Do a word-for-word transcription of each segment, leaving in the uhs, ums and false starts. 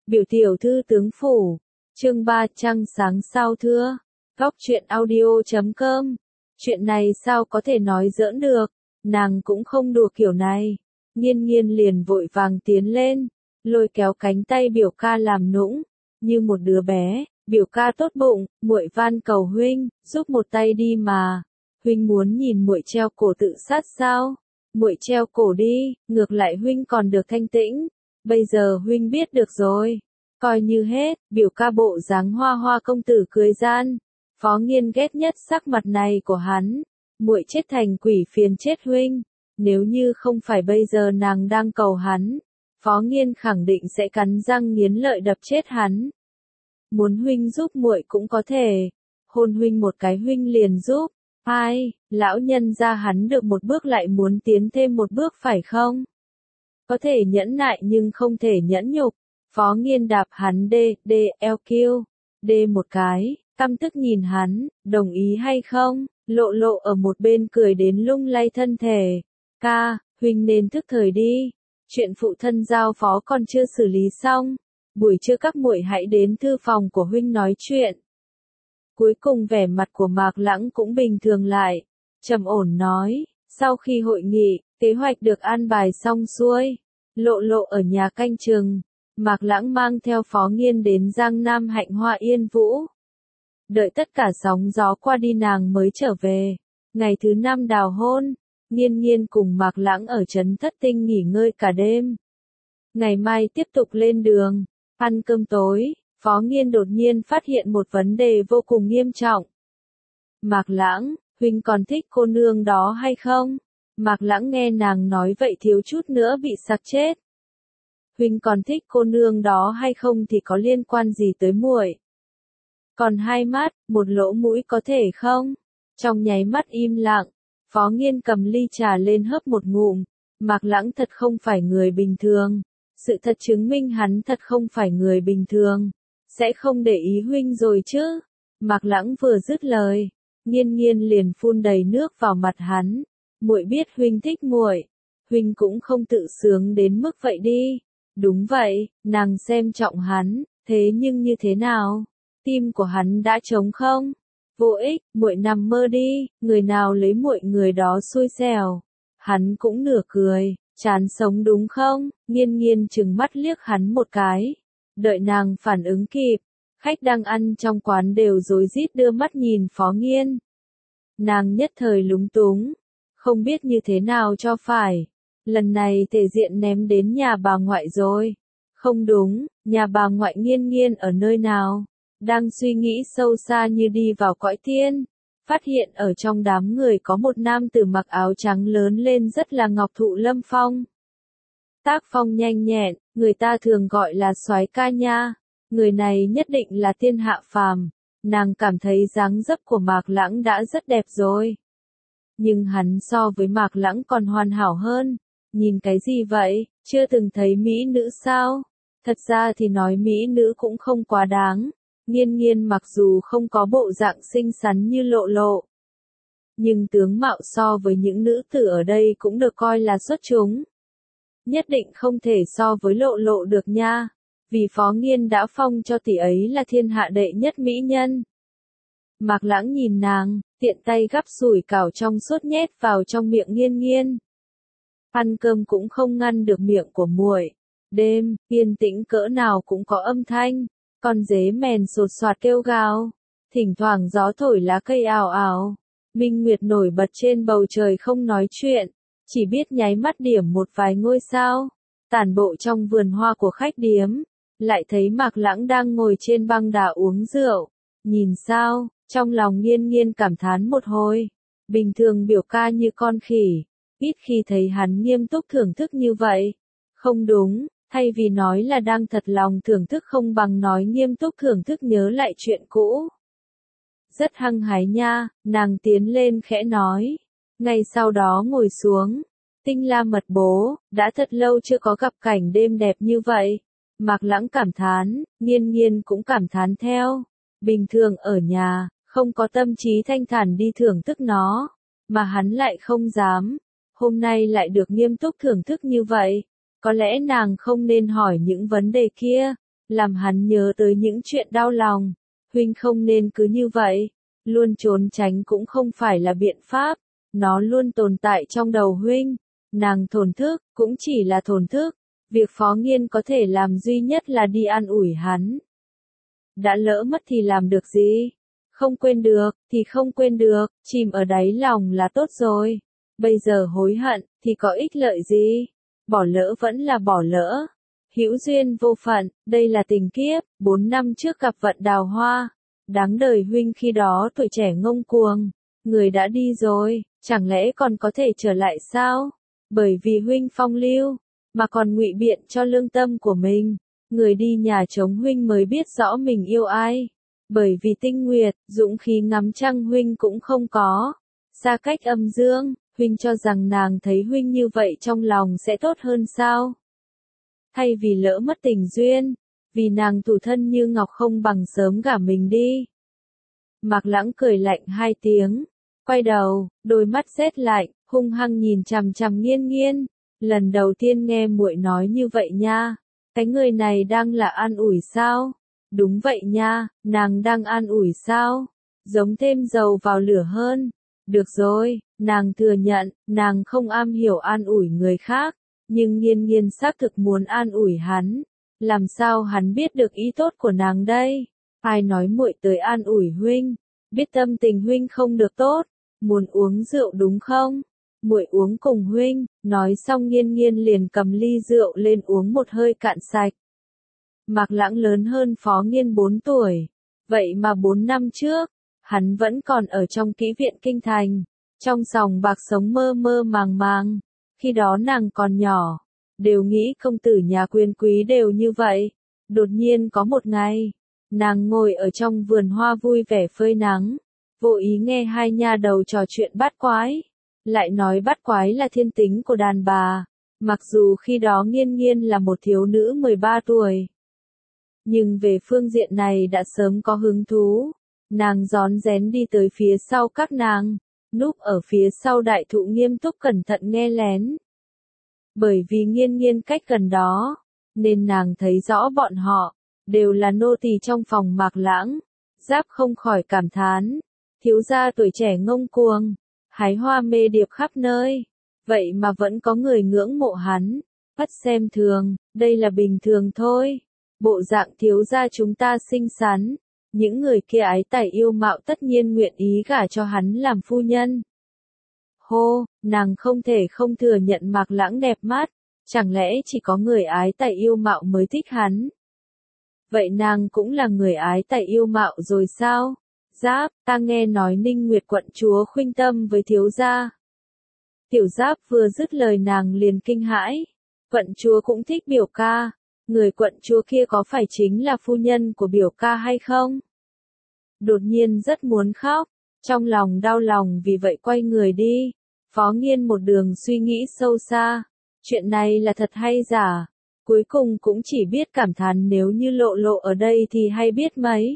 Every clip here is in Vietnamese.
Biểu tiểu thư tướng phủ, chương ba trăng sáng sao thưa, góc truyện audio chấm com. Chuyện này sao có thể nói giỡn được, nàng cũng không đùa kiểu này. Nghiên nghiên liền vội vàng tiến lên, lôi kéo cánh tay biểu ca làm nũng, như một đứa bé, biểu ca tốt bụng, muội van cầu huynh, giúp một tay đi mà. Huynh muốn nhìn muội treo cổ tự sát sao? Muội treo cổ đi, ngược lại huynh còn được thanh tĩnh. Bây giờ huynh biết được rồi. Coi như hết, biểu ca bộ dáng hoa hoa công tử cười gian. Phó Nghiên ghét nhất sắc mặt này của hắn. Muội chết thành quỷ phiền chết huynh. Nếu như không phải bây giờ nàng đang cầu hắn, Phó Nghiên khẳng định sẽ cắn răng nghiến lợi đập chết hắn. Muốn huynh giúp muội cũng có thể. Hôn huynh một cái huynh liền giúp. Ai, lão nhân gia hắn được một bước lại muốn tiến thêm một bước phải không? Có thể nhẫn nại nhưng không thể nhẫn nhục. Phó Nghiên đạp hắn đê, đê, eo kiêu, đê một cái, căm tức nhìn hắn, đồng ý hay không? Lộ lộ ở một bên cười đến lung lay thân thể. Ca, huynh nên thức thời đi. Chuyện phụ thân giao phó còn chưa xử lý xong. Buổi trưa các muội hãy đến thư phòng của huynh nói chuyện. Cuối cùng vẻ mặt của Mạc Lãng cũng bình thường lại. Trầm ổn nói, sau khi hội nghị, kế hoạch được an bài xong xuôi. Lộ lộ ở nhà canh chừng. Mạc Lãng mang theo Phó Nghiên đến Giang Nam Hạnh Hoa Yên Vũ. Đợi tất cả sóng gió qua đi nàng mới trở về. Ngày thứ năm đào hôn, Nghiên Nghiên cùng Mạc Lãng ở trấn Thất Tinh nghỉ ngơi cả đêm. Ngày mai tiếp tục lên đường, ăn cơm tối, Phó Nghiên đột nhiên phát hiện một vấn đề vô cùng nghiêm trọng. Mạc Lãng, huynh còn thích cô nương đó hay không? Mạc Lãng nghe nàng nói vậy thiếu chút nữa bị sặc chết. Huynh còn thích cô nương đó hay không thì có liên quan gì tới muội? Còn hai mắt, một lỗ mũi có thể không? Trong nháy mắt im lặng, Phó Nghiên cầm ly trà lên hớp một ngụm. Mạc Lãng thật không phải người bình thường. Sự thật chứng minh hắn thật không phải người bình thường. Sẽ không để ý huynh rồi chứ? Mạc Lãng vừa dứt lời, Nghiên Nghiên liền phun đầy nước vào mặt hắn. Muội biết huynh thích muội, huynh cũng không tự sướng đến mức vậy đi. Đúng vậy, nàng xem trọng hắn, thế nhưng như thế nào? Tim của hắn đã trống không? Vô ích, muội nằm mơ đi, người nào lấy muội người đó xui xẻo. Hắn cũng nửa cười, chán sống đúng không? Nghiên Nghiên trừng mắt liếc hắn một cái. Đợi nàng phản ứng kịp, khách đang ăn trong quán đều rối rít đưa mắt nhìn Phó Nghiên. Nàng nhất thời lúng túng, không biết như thế nào cho phải. Lần này thể diện ném đến nhà bà ngoại rồi. Không đúng, nhà bà ngoại Nghiên Nghiên ở nơi nào? Đang suy nghĩ sâu xa như đi vào cõi tiên. Phát hiện ở trong đám người có một nam tử mặc áo trắng lớn lên rất là Ngọc Thụ Lâm Phong. Tác phong nhanh nhẹn, người ta thường gọi là soái ca nha. Người này nhất định là thiên hạ phàm. Nàng cảm thấy dáng dấp của Mạc Lãng đã rất đẹp rồi. Nhưng hắn so với Mạc Lãng còn hoàn hảo hơn. Nhìn cái gì vậy, chưa từng thấy mỹ nữ sao? Thật ra thì nói mỹ nữ cũng không quá đáng. Nghiên Nghiên mặc dù không có bộ dạng xinh xắn như Lộ lộ, nhưng tướng mạo so với những nữ tử ở đây cũng được coi là xuất chúng. Nhất định không thể so với Lộ lộ được nha, vì Phó Nghiên đã phong cho tỷ ấy là thiên hạ đệ nhất mỹ nhân. Mạc Lãng nhìn nàng, tiện tay gắp sủi cảo trong suốt nhét vào trong miệng Nghiên Nghiên. Ăn cơm cũng không ngăn được miệng của muội. Đêm, yên tĩnh cỡ nào cũng có âm thanh. Con dế mèn sột soạt kêu gào. Thỉnh thoảng gió thổi lá cây ào ào. Minh Nguyệt nổi bật trên bầu trời không nói chuyện. Chỉ biết nháy mắt điểm một vài ngôi sao. Tản bộ trong vườn hoa của khách điếm. Lại thấy Mạc Lãng đang ngồi trên băng đà uống rượu. Nhìn sao, trong lòng Nghiên Nghiên cảm thán một hồi. Bình thường biểu ca như con khỉ. Ít khi thấy hắn nghiêm túc thưởng thức như vậy. Không đúng, thay vì nói là đang thật lòng thưởng thức không bằng nói nghiêm túc thưởng thức nhớ lại chuyện cũ. Rất hăng hái nha, nàng tiến lên khẽ nói. Ngay sau đó ngồi xuống. Tinh La mật bố, đã thật lâu chưa có gặp cảnh đêm đẹp như vậy. Mạc Lãng cảm thán, Nghiên Nghiên cũng cảm thán theo. Bình thường ở nhà, không có tâm trí thanh thản đi thưởng thức nó. Mà hắn lại không dám. Hôm nay lại được nghiêm túc thưởng thức như vậy. Có lẽ nàng không nên hỏi những vấn đề kia. làm hắn nhớ tới những chuyện đau lòng. Huynh không nên cứ như vậy, luôn trốn tránh cũng không phải là biện pháp, nó luôn tồn tại trong đầu huynh. Nàng thổn thức, cũng chỉ là thổn thức, việc Phó Nghiên có thể làm duy nhất là đi an ủi hắn. Đã lỡ mất thì làm được gì? Không quên được, thì không quên được, chìm ở đáy lòng là tốt rồi. Bây giờ hối hận, thì có ích lợi gì? Bỏ lỡ vẫn là bỏ lỡ. Hữu duyên vô phận, đây là tình kiếp, bốn năm trước gặp vận đào hoa. Đáng đời huynh khi đó tuổi trẻ ngông cuồng, người đã đi rồi, chẳng lẽ còn có thể trở lại sao? Bởi vì huynh phong lưu, mà còn ngụy biện cho lương tâm của mình. Người đi nhà trống huynh mới biết rõ mình yêu ai. Bởi vì tinh nguyệt, dũng khí ngắm trăng huynh cũng không có. Xa cách âm dương, huynh cho rằng nàng thấy huynh như vậy trong lòng sẽ tốt hơn sao? Thay vì lỡ mất tình duyên, vì nàng thủ thân như ngọc không bằng sớm gả mình đi. Mạc Lãng cười lạnh hai tiếng, quay đầu, đôi mắt rét lạnh, hung hăng nhìn chằm chằm Nghiên Nghiên. Lần đầu tiên nghe muội nói như vậy nha, cái người này đang là an ủi sao? Đúng vậy nha, nàng đang an ủi sao? Giống thêm dầu vào lửa hơn. Được rồi, nàng thừa nhận, nàng không am hiểu an ủi người khác, nhưng Nghiên Nghiên xác thực muốn an ủi hắn. Làm sao hắn biết được ý tốt của nàng đây? Ai nói muội tới an ủi huynh? Biết tâm tình huynh không được tốt, muốn uống rượu đúng không? Muội uống cùng huynh. Nói xong Nghiên Nghiên liền cầm ly rượu lên uống một hơi cạn sạch. Mạc Lãng lớn hơn Phó Nghiên bốn tuổi, vậy mà bốn năm trước, hắn vẫn còn ở trong kỹ viện kinh thành, trong sòng bạc sống mơ mơ màng màng. Khi đó nàng còn nhỏ, đều nghĩ công tử nhà quyền quý đều như vậy. Đột nhiên có một ngày, nàng ngồi ở trong vườn hoa vui vẻ phơi nắng, vô ý nghe hai nha đầu trò chuyện bát quái, lại nói bát quái là thiên tính của đàn bà. Mặc dù khi đó Nghiên Nghiên là một thiếu nữ mười ba tuổi, nhưng về phương diện này đã sớm có hứng thú. Nàng rón rén đi tới phía sau các nàng, núp ở phía sau đại thụ nghiêm túc cẩn thận nghe lén. Bởi vì Nghiên Nghiên cách gần đó, nên nàng thấy rõ bọn họ, đều là nô tỳ trong phòng Mạc Lãng. Giáp không khỏi cảm thán, thiếu gia tuổi trẻ ngông cuồng, hái hoa mê điệp khắp nơi, vậy mà vẫn có người ngưỡng mộ hắn. Bắt xem thường, đây là bình thường thôi. Bộ dạng thiếu gia chúng ta xinh xắn, những người kia ái tài yêu mạo tất nhiên nguyện ý gả cho hắn làm phu nhân. Hô, nàng không thể không thừa nhận Mạc Lãng đẹp mắt, chẳng lẽ chỉ có người ái tài yêu mạo mới thích hắn? Vậy nàng cũng là người ái tài yêu mạo rồi sao? Giáp, ta nghe nói Ninh Nguyệt quận chúa khuynh tâm với thiếu gia. Tiểu Giáp vừa dứt lời nàng liền kinh hãi, quận chúa cũng thích biểu ca. Người quận chúa kia có phải chính là phu nhân của biểu ca hay không? Đột nhiên rất muốn khóc, trong lòng đau lòng vì vậy quay người đi. Phó Nghiên một đường suy nghĩ sâu xa, chuyện này là thật hay giả, cuối cùng cũng chỉ biết cảm thán nếu như lộ lộ ở đây thì hay biết mấy.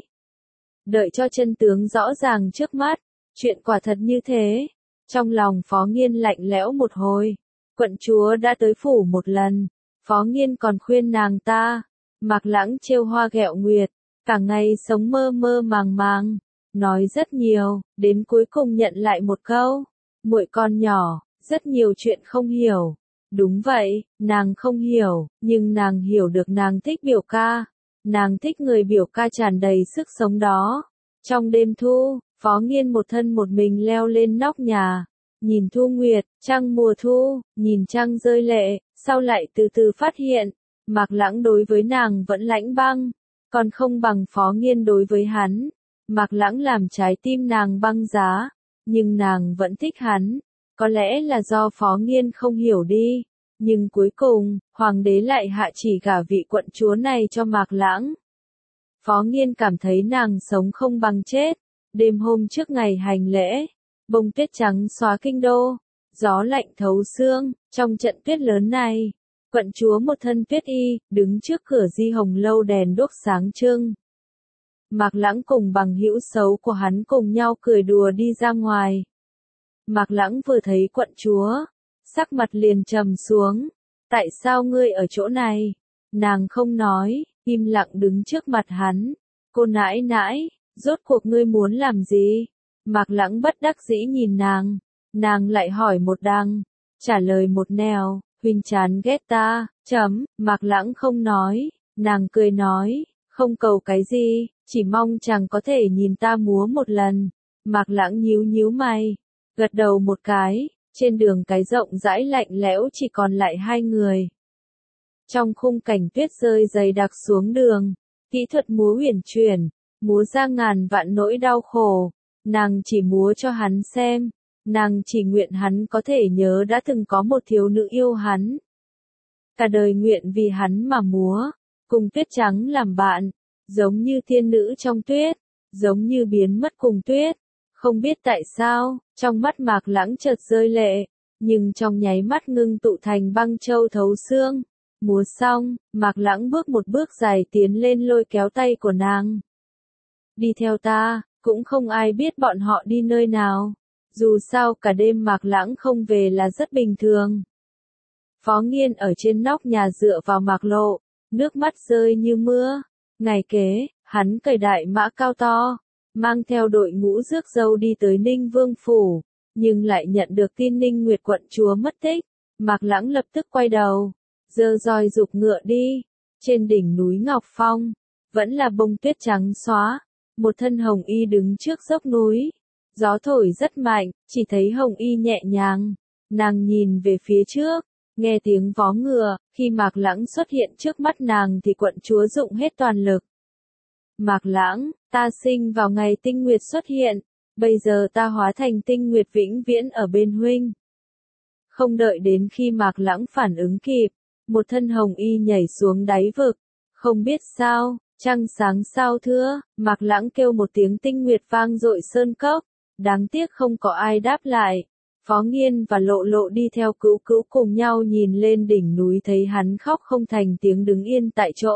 Đợi cho chân tướng rõ ràng trước mắt, chuyện quả thật như thế. Trong lòng Phó Nghiên lạnh lẽo một hồi, quận chúa đã tới phủ một lần. Phó Nghiên còn khuyên nàng ta, Mạc Lãng trêu hoa ghẹo nguyệt, cả ngày sống mơ mơ màng màng, nói rất nhiều, đến cuối cùng nhận lại một câu, muội con nhỏ, rất nhiều chuyện không hiểu. Đúng vậy, nàng không hiểu, nhưng nàng hiểu được nàng thích biểu ca, nàng thích người biểu ca tràn đầy sức sống đó. Trong đêm thu, Phó Nghiên một thân một mình leo lên nóc nhà, nhìn thu nguyệt, trăng mùa thu, nhìn trăng rơi lệ. Sau lại từ từ phát hiện, Mạc Lãng đối với nàng vẫn lãnh băng, còn không bằng Phó Nghiên đối với hắn. Mạc Lãng làm trái tim nàng băng giá, nhưng nàng vẫn thích hắn. Có lẽ là do Phó Nghiên không hiểu đi, nhưng cuối cùng, hoàng đế lại hạ chỉ gả vị quận chúa này cho Mạc Lãng. Phó Nghiên cảm thấy nàng sống không bằng chết. Đêm hôm trước ngày hành lễ, bông tuyết trắng xóa kinh đô. Gió lạnh thấu xương, trong trận tuyết lớn này, quận chúa một thân tuyết y, đứng trước cửa Di Hồng lâu đèn đuốc sáng trưng. Mạc Lãng cùng bằng hữu xấu của hắn cùng nhau cười đùa đi ra ngoài. Mạc Lãng vừa thấy quận chúa, sắc mặt liền trầm xuống. Tại sao ngươi ở chỗ này? Nàng không nói, im lặng đứng trước mặt hắn. Cô nãi nãi, rốt cuộc ngươi muốn làm gì? Mạc Lãng bất đắc dĩ nhìn nàng, nàng lại hỏi một đằng, trả lời một nẻo, huynh chán ghét ta, chấm, Mạc Lãng không nói, nàng cười nói, không cầu cái gì, chỉ mong chàng có thể nhìn ta múa một lần. Mạc Lãng nhíu nhíu mày, gật đầu một cái, trên đường cái rộng rãi lạnh lẽo chỉ còn lại hai người. Trong khung cảnh tuyết rơi dày đặc xuống đường, kỹ thuật múa huyền chuyển, múa ra ngàn vạn nỗi đau khổ, nàng chỉ múa cho hắn xem, nàng chỉ nguyện hắn có thể nhớ đã từng có một thiếu nữ yêu hắn. Cả đời nguyện vì hắn mà múa, cùng tuyết trắng làm bạn, giống như thiên nữ trong tuyết, giống như biến mất cùng tuyết. Không biết tại sao, trong mắt Mạc Lãng chợt rơi lệ, nhưng trong nháy mắt ngưng tụ thành băng châu thấu xương. Múa xong, Mạc Lãng bước một bước dài tiến lên lôi kéo tay của nàng. Đi theo ta, cũng không ai biết bọn họ đi nơi nào. Dù sao cả đêm Mạc Lãng không về là rất bình thường. Phó Nghiên ở trên nóc nhà dựa vào Mạc Lộ, nước mắt rơi như mưa. Ngày kế, hắn cởi đại mã cao to, mang theo đội ngũ rước dâu đi tới Ninh Vương Phủ, nhưng lại nhận được tin Ninh Nguyệt quận chúa mất tích. Mạc Lãng lập tức quay đầu, giơ roi giục ngựa đi. Trên đỉnh núi Ngọc Phong, vẫn là bông tuyết trắng xóa, một thân hồng y đứng trước dốc núi. Gió thổi rất mạnh, chỉ thấy hồng y nhẹ nhàng, nàng nhìn về phía trước, nghe tiếng vó ngựa, khi Mạc Lãng xuất hiện trước mắt nàng thì quận chúa dụng hết toàn lực. Mạc Lãng, ta sinh vào ngày tinh nguyệt xuất hiện, bây giờ ta hóa thành tinh nguyệt vĩnh viễn ở bên huynh. Không đợi đến khi Mạc Lãng phản ứng kịp, một thân hồng y nhảy xuống đáy vực, không biết sao, trăng sáng sao thưa, Mạc Lãng kêu một tiếng tinh nguyệt vang dội sơn cốc, đáng tiếc không có ai đáp lại. Phó Nghiên và Lộ Lộ đi theo Cữu Cữu cùng nhau nhìn lên đỉnh núi thấy hắn khóc không thành tiếng đứng yên tại chỗ.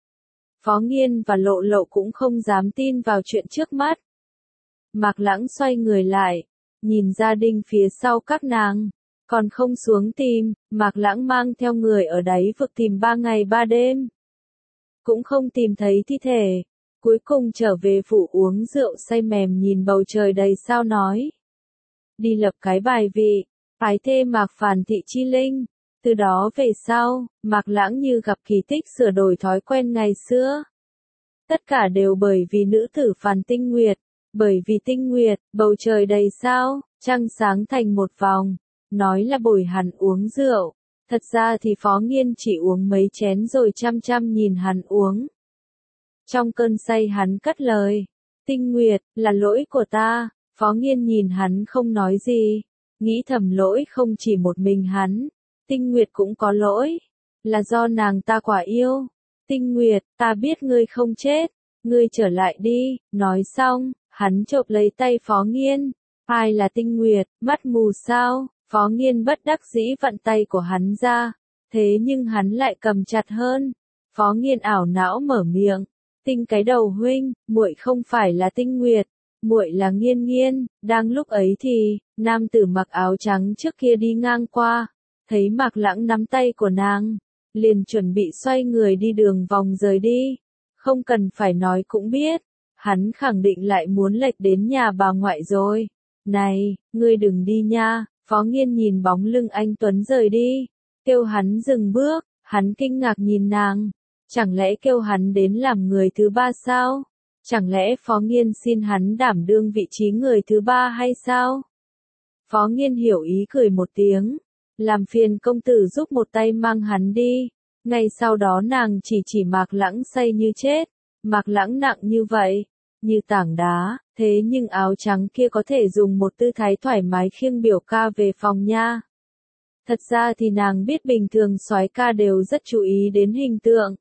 Phó Nghiên và Lộ Lộ cũng không dám tin vào chuyện trước mắt. Mạc Lãng xoay người lại, nhìn gia đình phía sau các nàng, còn không xuống tìm. Mạc Lãng mang theo người ở đáy vực tìm ba ngày ba đêm, cũng không tìm thấy thi thể. Cuối cùng trở về phủ uống rượu say mềm nhìn bầu trời đầy sao nói. Đi lập cái bài vị, phái thê Mạc Phàn Thị Chi Linh. Từ đó về sau, Mạc Lãng như gặp kỳ tích sửa đổi thói quen ngày xưa. Tất cả đều bởi vì nữ tử Phàn Tinh Nguyệt, bởi vì Tinh Nguyệt, bầu trời đầy sao, trăng sáng thành một vòng, nói là bồi hắn uống rượu. Thật ra thì Phó Nghiên chỉ uống mấy chén rồi chăm chăm nhìn hắn uống. Trong cơn say hắn cất lời, Tinh Nguyệt, là lỗi của ta. Phó Nghiên nhìn hắn không nói gì, nghĩ thầm lỗi không chỉ một mình hắn, Tinh Nguyệt cũng có lỗi, là do nàng ta quả yêu. Tinh Nguyệt, ta biết ngươi không chết, ngươi trở lại đi. Nói xong, hắn chộp lấy tay Phó Nghiên. Ai là Tinh Nguyệt, mắt mù sao? Phó Nghiên bất đắc dĩ vặn tay của hắn ra, thế nhưng hắn lại cầm chặt hơn. Phó Nghiên ảo não mở miệng, Tinh cái đầu huynh, muội không phải là Tinh Nguyệt, muội là Nghiên Nghiên. Đang lúc ấy thì, nam tử mặc áo trắng trước kia đi ngang qua, thấy Mạc Lãng nắm tay của nàng, liền chuẩn bị xoay người đi đường vòng rời đi. Không cần phải nói cũng biết, hắn khẳng định lại muốn lệch đến nhà bà ngoại rồi. Này, ngươi đừng đi nha. Phó Nghiên nhìn bóng lưng anh Tuấn rời đi, kêu hắn dừng bước. Hắn kinh ngạc nhìn nàng, chẳng lẽ kêu hắn đến làm người thứ ba sao? Chẳng lẽ Phó Nghiên xin hắn đảm đương vị trí người thứ ba hay sao? Phó Nghiên hiểu ý cười một tiếng, làm phiền công tử giúp một tay mang hắn đi. Ngay sau đó nàng chỉ chỉ Mạc Lãng say như chết. Mạc Lãng nặng như vậy, như tảng đá, thế nhưng áo trắng kia có thể dùng một tư thái thoải mái khiêng biểu ca về phòng nha. Thật ra thì nàng biết bình thường soái ca đều rất chú ý đến hình tượng.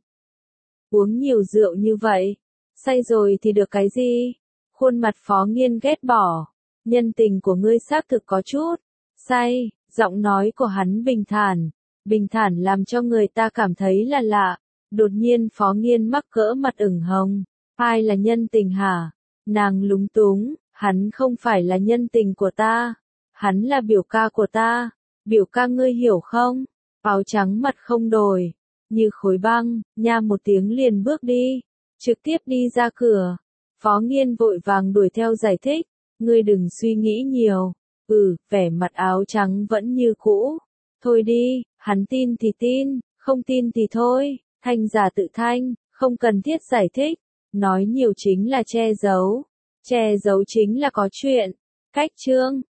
Uống nhiều rượu như vậy, say rồi thì được cái gì? Khuôn mặt Phó Nghiên ghét bỏ, nhân tình của ngươi xác thực có chút say. Giọng nói của hắn bình thản, bình thản làm cho người ta cảm thấy là lạ. Đột nhiên Phó Nghiên mắc cỡ mặt ửng hồng. Ai là nhân tình hả? Nàng lúng túng, hắn không phải là nhân tình của ta, hắn là biểu ca của ta. Biểu ca ngươi hiểu không? Áo trắng mặt không đổi, như khối băng, nha một tiếng liền bước đi, trực tiếp đi ra cửa. Phó Nghiên vội vàng đuổi theo giải thích, ngươi đừng suy nghĩ nhiều, ừ, vẻ mặt áo trắng vẫn như cũ. Thôi đi, hắn tin thì tin, không tin thì thôi, thanh giả tự thanh, không cần thiết giải thích, nói nhiều chính là che giấu, che giấu chính là có chuyện. Cách chương